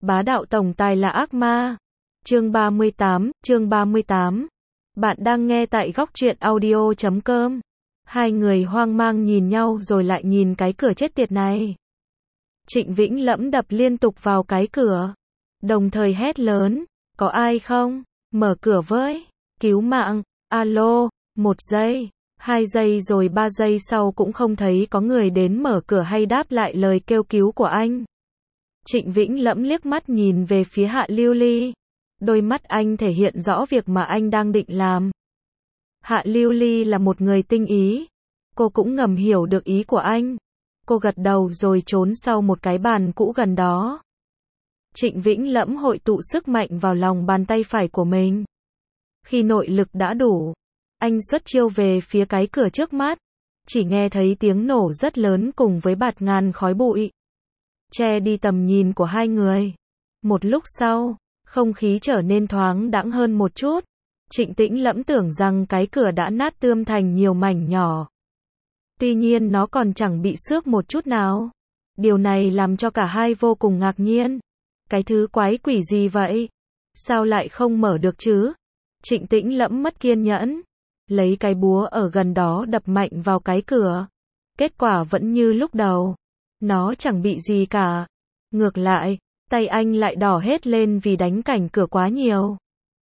Bá đạo tổng tài là ác ma. Chương 38. Bạn đang nghe tại góc truyện audio.com. Hai người hoang mang nhìn nhau rồi lại nhìn cái cửa chết tiệt này. Trịnh Vĩnh Lẫm đập liên tục vào cái cửa, đồng thời hét lớn, có ai không? Mở cửa với, cứu mạng, alo, 1 giây, 2 giây rồi 3 giây sau cũng không thấy có người đến mở cửa hay đáp lại lời kêu cứu của anh. Trịnh Vĩnh Lẫm liếc mắt nhìn về phía Hạ Lưu Ly. Đôi mắt anh thể hiện rõ việc mà anh đang định làm. Hạ Lưu Ly là một người tinh ý. Cô cũng ngầm hiểu được ý của anh. Cô gật đầu rồi trốn sau một cái bàn cũ gần đó. Trịnh Vĩnh Lẫm hội tụ sức mạnh vào lòng bàn tay phải của mình. Khi nội lực đã đủ, anh xuất chiêu về phía cái cửa trước mắt. Chỉ nghe thấy tiếng nổ rất lớn cùng với bạt ngàn khói bụi, che đi tầm nhìn của hai người. Một lúc sau, không khí trở nên thoáng đãng hơn một chút. Trịnh Tĩnh Lẫm tưởng rằng cái cửa đã nát tươm thành nhiều mảnh nhỏ. Tuy nhiên nó còn chẳng bị xước một chút nào. Điều này làm cho cả hai vô cùng ngạc nhiên. Cái thứ quái quỷ gì vậy? Sao lại không mở được chứ? Trịnh Tĩnh Lẫm mất kiên nhẫn, lấy cái búa ở gần đó đập mạnh vào cái cửa. Kết quả vẫn như lúc đầu. Nó chẳng bị gì cả. Ngược lại, tay anh lại đỏ hết lên vì đánh cảnh cửa quá nhiều.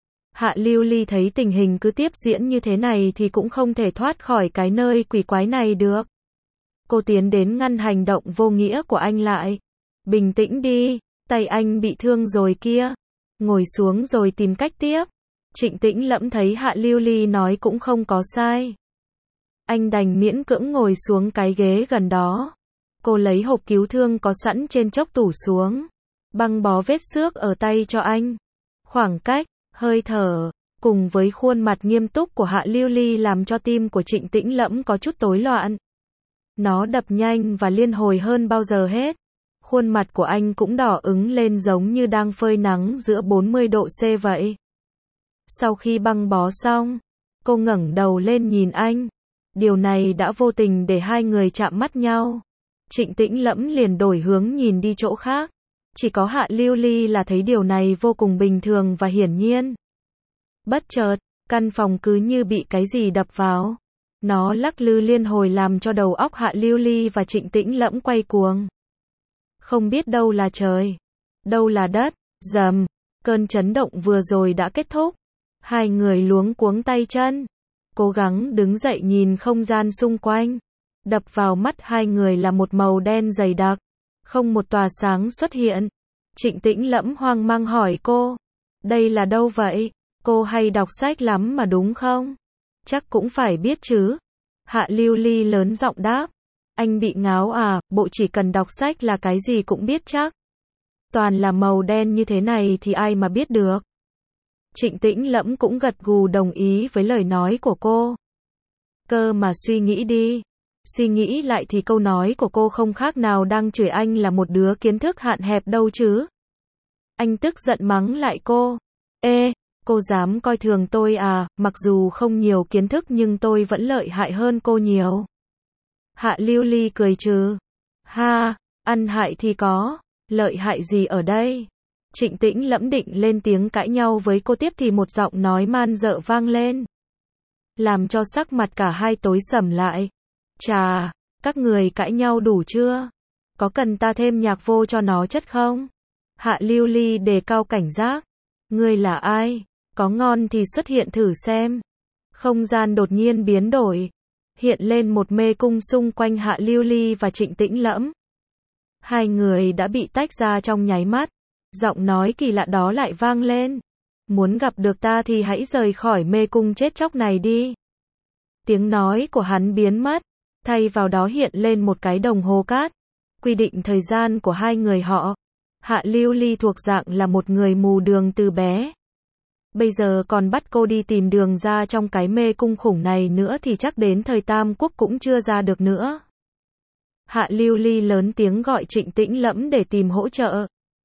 Hạ Lưu Ly thấy tình hình cứ tiếp diễn như thế này thì cũng không thể thoát khỏi cái nơi quỷ quái này được. Cô tiến đến ngăn hành động vô nghĩa của anh lại. Bình tĩnh đi, tay anh bị thương rồi kia. Ngồi xuống rồi tìm cách tiếp. Trịnh Tĩnh Lẫm thấy Hạ Lưu Ly nói cũng không có sai. Anh đành miễn cưỡng ngồi xuống cái ghế gần đó. Cô lấy hộp cứu thương có sẵn trên chốc tủ xuống, băng bó vết xước ở tay cho anh. Khoảng cách, hơi thở, cùng với khuôn mặt nghiêm túc của Hạ Lưu Ly làm cho tim của Trịnh Tĩnh Lẫm có chút rối loạn. Nó đập nhanh và liên hồi hơn bao giờ hết. Khuôn mặt của anh cũng đỏ ửng lên giống như đang phơi nắng giữa 40 độ C vậy. Sau khi băng bó xong, cô ngẩng đầu lên nhìn anh. Điều này đã vô tình để hai người chạm mắt nhau. Trịnh Tĩnh Lẫm liền đổi hướng nhìn đi chỗ khác. Chỉ có Hạ Lưu Ly là thấy điều này vô cùng bình thường và hiển nhiên. Bất chợt, căn phòng cứ như bị cái gì đập vào. Nó lắc lư liên hồi làm cho đầu óc Hạ Lưu Ly và Trịnh Tĩnh Lẫm quay cuồng. Không biết đâu là trời, đâu là đất. Rầm, cơn chấn động vừa rồi đã kết thúc. Hai người luống cuống tay chân, cố gắng đứng dậy nhìn không gian xung quanh. Đập vào mắt hai người là một màu đen dày đặc, không một tỏa sáng xuất hiện. Trịnh Tĩnh Lẫm hoang mang hỏi cô, đây là đâu vậy? Cô hay đọc sách lắm mà đúng không? Chắc cũng phải biết chứ. Hạ Lưu Ly lớn giọng đáp, anh bị ngáo à, bộ chỉ cần đọc sách là cái gì cũng biết chắc. Toàn là màu đen như thế này thì ai mà biết được. Trịnh Tĩnh Lẫm cũng gật gù đồng ý với lời nói của cô. Cơ mà suy nghĩ đi. Suy nghĩ lại thì câu nói của cô không khác nào đang chửi anh là một đứa kiến thức hạn hẹp đâu chứ. Anh tức giận mắng lại cô. Ê, cô dám coi thường tôi à, mặc dù không nhiều kiến thức nhưng tôi vẫn lợi hại hơn cô nhiều. Hạ Lưu Ly cười trừ. Ha, ăn hại thì có, lợi hại gì ở đây? Trịnh Tĩnh Lẫm định lên tiếng cãi nhau với cô tiếp thì một giọng nói man dợ vang lên, làm cho sắc mặt cả hai tối sầm lại. Chà, các người cãi nhau đủ chưa? Có cần ta thêm nhạc vô cho nó chất không? Hạ Lưu Ly đề cao cảnh giác. Ngươi là ai? Có ngon thì xuất hiện thử xem. Không gian đột nhiên biến đổi, hiện lên một mê cung xung quanh Hạ Lưu Ly và Trịnh Tĩnh Lẫm. Hai người đã bị tách ra trong nháy mắt. Giọng nói kỳ lạ đó lại vang lên. Muốn gặp được ta thì hãy rời khỏi mê cung chết chóc này đi. Tiếng nói của hắn biến mất. Thay vào đó hiện lên một cái đồng hồ cát, quy định thời gian của hai người họ. Hạ Lưu Ly thuộc dạng là một người mù đường từ bé. Bây giờ còn bắt cô đi tìm đường ra trong cái mê cung khủng này nữa thì chắc đến thời Tam Quốc cũng chưa ra được nữa. Hạ Lưu Ly lớn tiếng gọi Trịnh Tĩnh Lẫm để tìm hỗ trợ.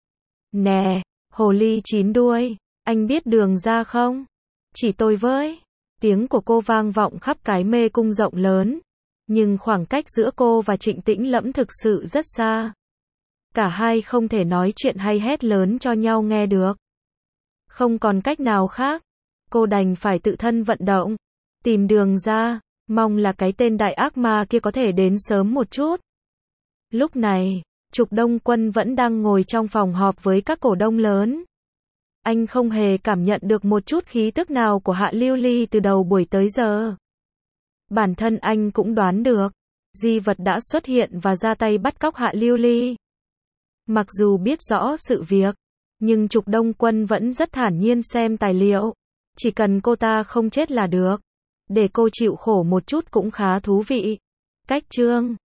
Nè, hồ ly chín đuôi, anh biết đường ra không? Chỉ tôi với. Tiếng của cô vang vọng khắp cái mê cung rộng lớn. Nhưng khoảng cách giữa cô và Trịnh Tĩnh Lẫm thực sự rất xa. Cả hai không thể nói chuyện hay hét lớn cho nhau nghe được. Không còn cách nào khác. Cô đành phải tự thân vận động. Tìm đường ra. Mong là cái tên đại ác ma kia có thể đến sớm một chút. Lúc này, Trục Đông Quân vẫn đang ngồi trong phòng họp với các cổ đông lớn. Anh không hề cảm nhận được một chút khí tức nào của Hạ Lưu Ly từ đầu buổi tới giờ. Bản thân anh cũng đoán được, Di Vật đã xuất hiện và ra tay bắt cóc Hạ Lưu Ly. Mặc dù biết rõ sự việc, nhưng Trục Đông Quân vẫn rất thản nhiên xem tài liệu. Chỉ cần cô ta không chết là được. Để cô chịu khổ một chút cũng khá thú vị. Cách chương